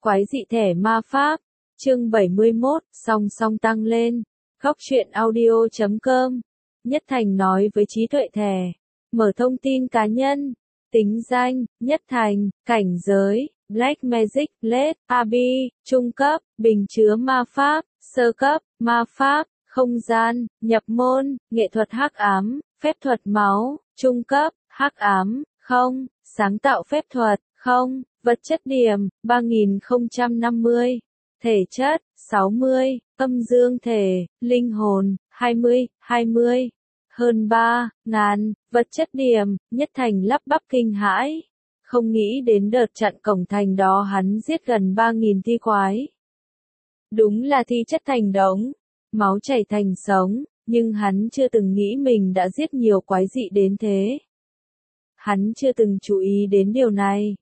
Quái dị thẻ ma pháp, chương 71, song song tăng lên. Góc truyện audio.com. Nhất Thành nói với trí tuệ thẻ. Mở thông tin cá nhân. Tính danh, Nhất Thành, cảnh giới, Black Magic, LED, AB, trung cấp, bình chứa ma pháp, sơ cấp, ma pháp, không gian, nhập môn, nghệ thuật hắc ám, phép thuật máu, trung cấp, hắc ám, không, sáng tạo phép thuật, không, vật chất điểm, 3050, thể chất, 60, âm dương thể, linh hồn, 20, hơn 3.000, vật chất điểm, Nhất Thành lắp bắp kinh hãi. Không nghĩ đến đợt chặn cổng thành đó hắn giết gần 3.000 thi quái. Đúng là thi chất thành đống, máu chảy thành sống, nhưng hắn chưa từng nghĩ mình đã giết nhiều quái dị đến thế. Hắn chưa từng chú ý đến điều này.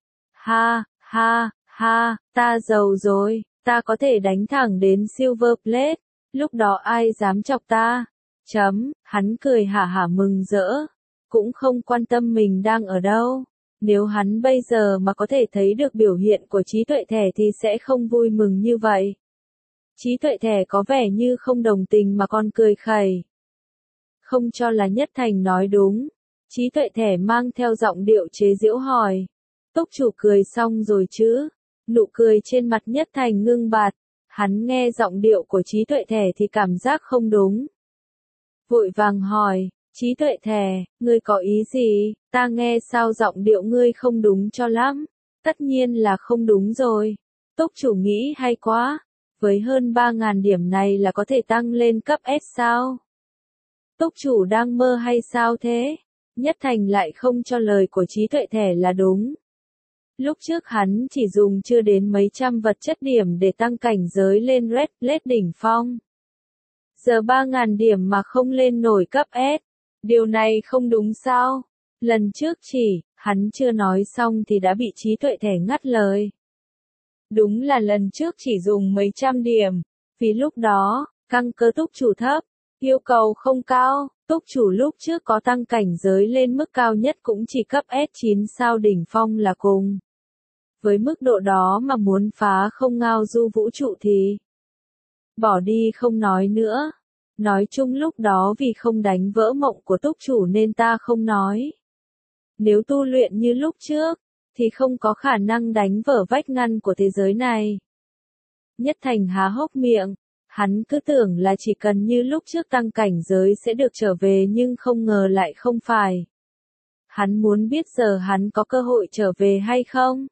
Ha, ta giàu rồi, ta có thể đánh thẳng đến Silver Plate, lúc đó ai dám chọc ta. Hắn cười hả hả mừng rỡ, cũng không quan tâm mình đang ở đâu. Nếu hắn bây giờ mà có thể thấy được biểu hiện của trí tuệ thẻ thì sẽ không vui mừng như vậy. Trí tuệ thẻ có vẻ như không đồng tình mà còn cười khẩy. Không cho là Nhất Thành nói đúng. Trí tuệ thẻ mang theo giọng điệu chế giễu hỏi. Túc chủ cười xong rồi chứ? Nụ cười trên mặt Nhất Thành ngưng bặt. Hắn nghe giọng điệu của trí tuệ thẻ thì cảm giác không đúng. Vội vàng hỏi, trí tuệ thẻ, ngươi có ý gì? Ta nghe sao giọng điệu ngươi không đúng cho lắm. Tất nhiên là không đúng rồi. Túc chủ nghĩ hay quá. Với hơn 3.000 điểm này là có thể tăng lên cấp S sao? Túc chủ đang mơ hay sao thế? Nhất Thành lại không cho lời của trí tuệ thẻ là đúng. Lúc trước hắn chỉ dùng chưa đến mấy trăm vật chất điểm để tăng cảnh giới lên Red Blade đỉnh phong. Giờ 3.000 điểm mà không lên nổi cấp S. Điều này không đúng sao? Lần trước hắn chưa nói xong thì đã bị trí tuệ thẻ ngắt lời. Đúng là lần trước chỉ dùng mấy trăm điểm. Vì lúc đó, căn cơ túc chủ thấp, yêu cầu không cao. Túc chủ lúc trước có tăng cảnh giới lên mức cao nhất cũng chỉ cấp S9 sao đỉnh phong là cùng. Với mức độ đó mà muốn phá không ngao du vũ trụ thì bỏ đi không nói nữa. Nói chung lúc đó vì không đánh vỡ mộng của túc chủ nên ta không nói. Nếu tu luyện như lúc trước, thì không có khả năng đánh vỡ vách ngăn của thế giới này. Nhất Thành há hốc miệng. Hắn cứ tưởng là chỉ cần như lúc trước tăng cảnh giới sẽ được trở về nhưng không ngờ lại không phải. Hắn muốn biết giờ hắn có cơ hội trở về hay không?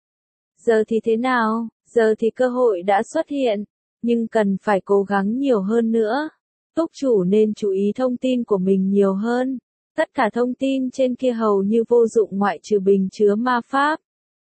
Giờ thì thế nào? Giờ thì cơ hội đã xuất hiện, nhưng cần phải cố gắng nhiều hơn nữa. Túc chủ nên chú ý thông tin của mình nhiều hơn. Tất cả thông tin trên kia hầu như vô dụng ngoại trừ bình chứa ma pháp.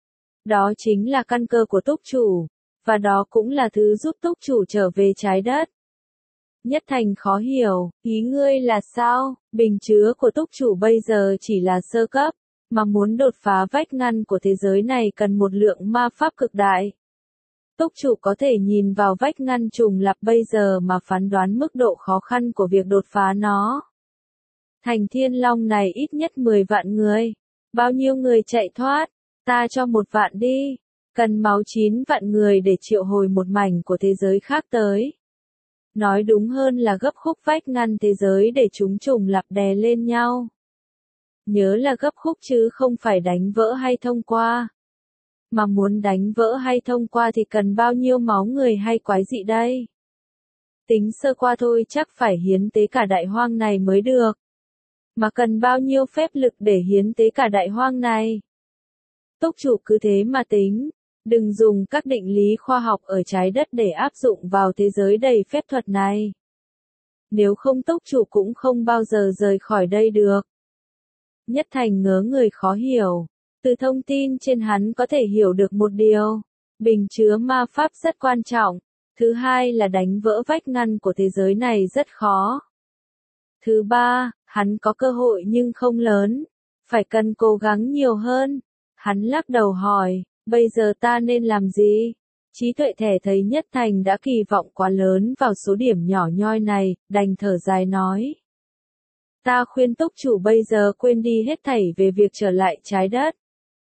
Đó chính là căn cơ của túc chủ. Và đó cũng là thứ giúp túc chủ trở về trái đất. Nhất Thành khó hiểu, ý ngươi là sao? Bình chứa của túc chủ bây giờ chỉ là sơ cấp, mà muốn đột phá vách ngăn của thế giới này cần một lượng ma pháp cực đại. Túc chủ có thể nhìn vào vách ngăn trùng lặp bây giờ mà phán đoán mức độ khó khăn của việc đột phá nó. Thành Thiên Long này ít nhất 10 vạn người. Bao nhiêu người chạy thoát? Ta cho 1 vạn đi. Cần máu 9 vạn người để triệu hồi một mảnh của thế giới khác tới. Nói đúng hơn là gấp khúc vách ngăn thế giới để chúng trùng lặp đè lên nhau. Nhớ là gấp khúc chứ không phải đánh vỡ hay thông qua. Mà muốn đánh vỡ hay thông qua thì cần bao nhiêu máu người hay quái dị đây? Tính sơ qua thôi chắc phải hiến tế cả đại hoang này mới được. Mà cần bao nhiêu phép lực để hiến tế cả đại hoang này? Túc chủ cứ thế mà tính. Đừng dùng các định lý khoa học ở trái đất để áp dụng vào thế giới đầy phép thuật này. Nếu không túc chủ cũng không bao giờ rời khỏi đây được. Nhất Thành ngớ người khó hiểu. Từ thông tin trên hắn có thể hiểu được một điều. Bình chứa ma pháp rất quan trọng. Thứ hai là đánh vỡ vách ngăn của thế giới này rất khó. Thứ ba, hắn có cơ hội nhưng không lớn. Phải cần cố gắng nhiều hơn. Hắn lắc đầu hỏi. Bây giờ ta nên làm gì? Trí tuệ thẻ thấy Nhất Thành đã kỳ vọng quá lớn vào số điểm nhỏ nhoi này, đành thở dài nói. Ta khuyên túc chủ bây giờ quên đi hết thảy về việc trở lại trái đất.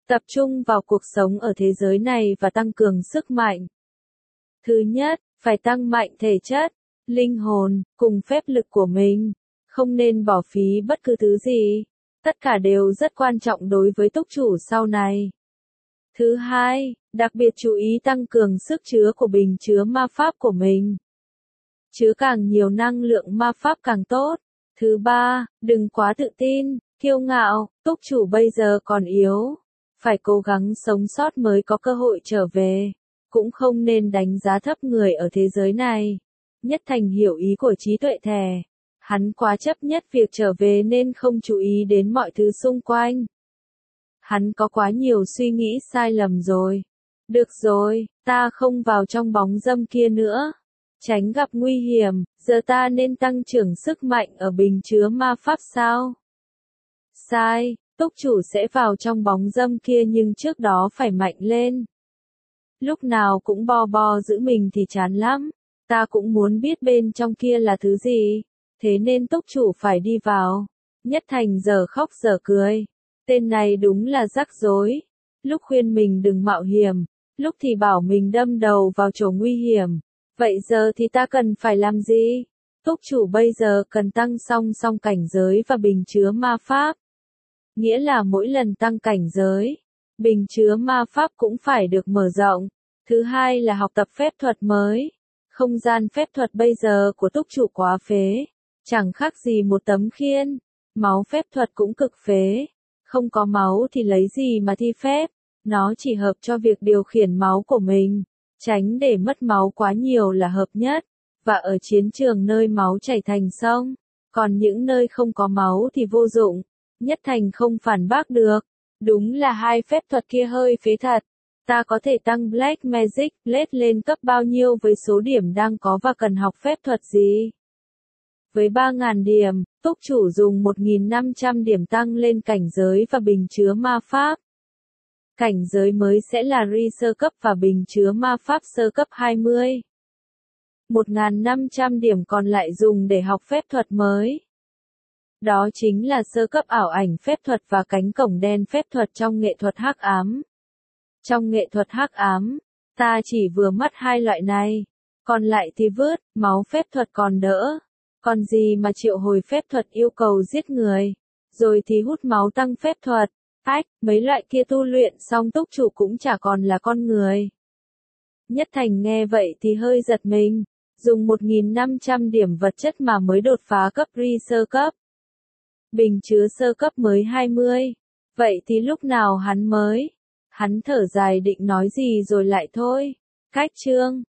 Tập trung vào cuộc sống ở thế giới này và tăng cường sức mạnh. Thứ nhất, phải tăng mạnh thể chất, linh hồn, cùng phép lực của mình. Không nên bỏ phí bất cứ thứ gì. Tất cả đều rất quan trọng đối với túc chủ sau này. Thứ hai, đặc biệt chú ý tăng cường sức chứa của bình chứa ma pháp của mình. Chứa càng nhiều năng lượng ma pháp càng tốt. Thứ ba, đừng quá tự tin, kiêu ngạo, túc chủ bây giờ còn yếu. Phải cố gắng sống sót mới có cơ hội trở về. Cũng không nên đánh giá thấp người ở thế giới này. Nhất Thành hiểu ý của trí tuệ thẻ. Hắn quá chấp nhất việc trở về nên không chú ý đến mọi thứ xung quanh. Hắn có quá nhiều suy nghĩ sai lầm rồi. Được rồi, ta không vào trong bóng dâm kia nữa. Tránh gặp nguy hiểm, giờ ta nên tăng trưởng sức mạnh ở bình chứa ma pháp sao? Sai, túc chủ sẽ vào trong bóng dâm kia nhưng trước đó phải mạnh lên. Lúc nào cũng bo bo giữ mình thì chán lắm. Ta cũng muốn biết bên trong kia là thứ gì. Thế nên túc chủ phải đi vào. Nhất Thành giờ khóc giờ cười. Tên này đúng là rắc rối. Lúc khuyên mình đừng mạo hiểm. Lúc thì bảo mình đâm đầu vào chỗ nguy hiểm. Vậy giờ thì ta cần phải làm gì? Túc chủ bây giờ cần tăng song song cảnh giới và bình chứa ma pháp. Nghĩa là mỗi lần tăng cảnh giới, bình chứa ma pháp cũng phải được mở rộng. Thứ hai là học tập phép thuật mới. Không gian phép thuật bây giờ của túc chủ quá phế. Chẳng khác gì một tấm khiên. Máu phép thuật cũng cực phế. Không có máu thì lấy gì mà thi phép. Nó chỉ hợp cho việc điều khiển máu của mình. Tránh để mất máu quá nhiều là hợp nhất. Và ở chiến trường nơi máu chảy thành sông. Còn những nơi không có máu thì vô dụng. Nhất Thành không phản bác được. Đúng là hai phép thuật kia hơi phế thật. Ta có thể tăng Black Magic Blade lên cấp bao nhiêu với số điểm đang có và cần học phép thuật gì? Với 3.000 điểm, túc chủ dùng 1.500 điểm tăng lên cảnh giới và bình chứa ma pháp. Cảnh giới mới sẽ là Ri sơ cấp và bình chứa ma pháp sơ cấp 20. 1.500 điểm còn lại dùng để học phép thuật mới. Đó chính là sơ cấp ảo ảnh phép thuật và cánh cổng đen phép thuật trong nghệ thuật hắc ám. Trong nghệ thuật hắc ám, ta chỉ vừa mất hai loại này. Còn lại thì vứt, máu phép thuật còn đỡ. Còn gì mà triệu hồi phép thuật yêu cầu giết người. Rồi thì hút máu tăng phép thuật. Ách, mấy loại kia tu luyện xong túc chủ cũng chả còn là con người. Nhất Thành nghe vậy thì hơi giật mình. Dùng 1.500 điểm vật chất mà mới đột phá cấp Ri sơ cấp. Bình chứa sơ cấp mới 20. Vậy thì lúc nào hắn mới? Hắn thở dài định nói gì rồi lại thôi. Cách chương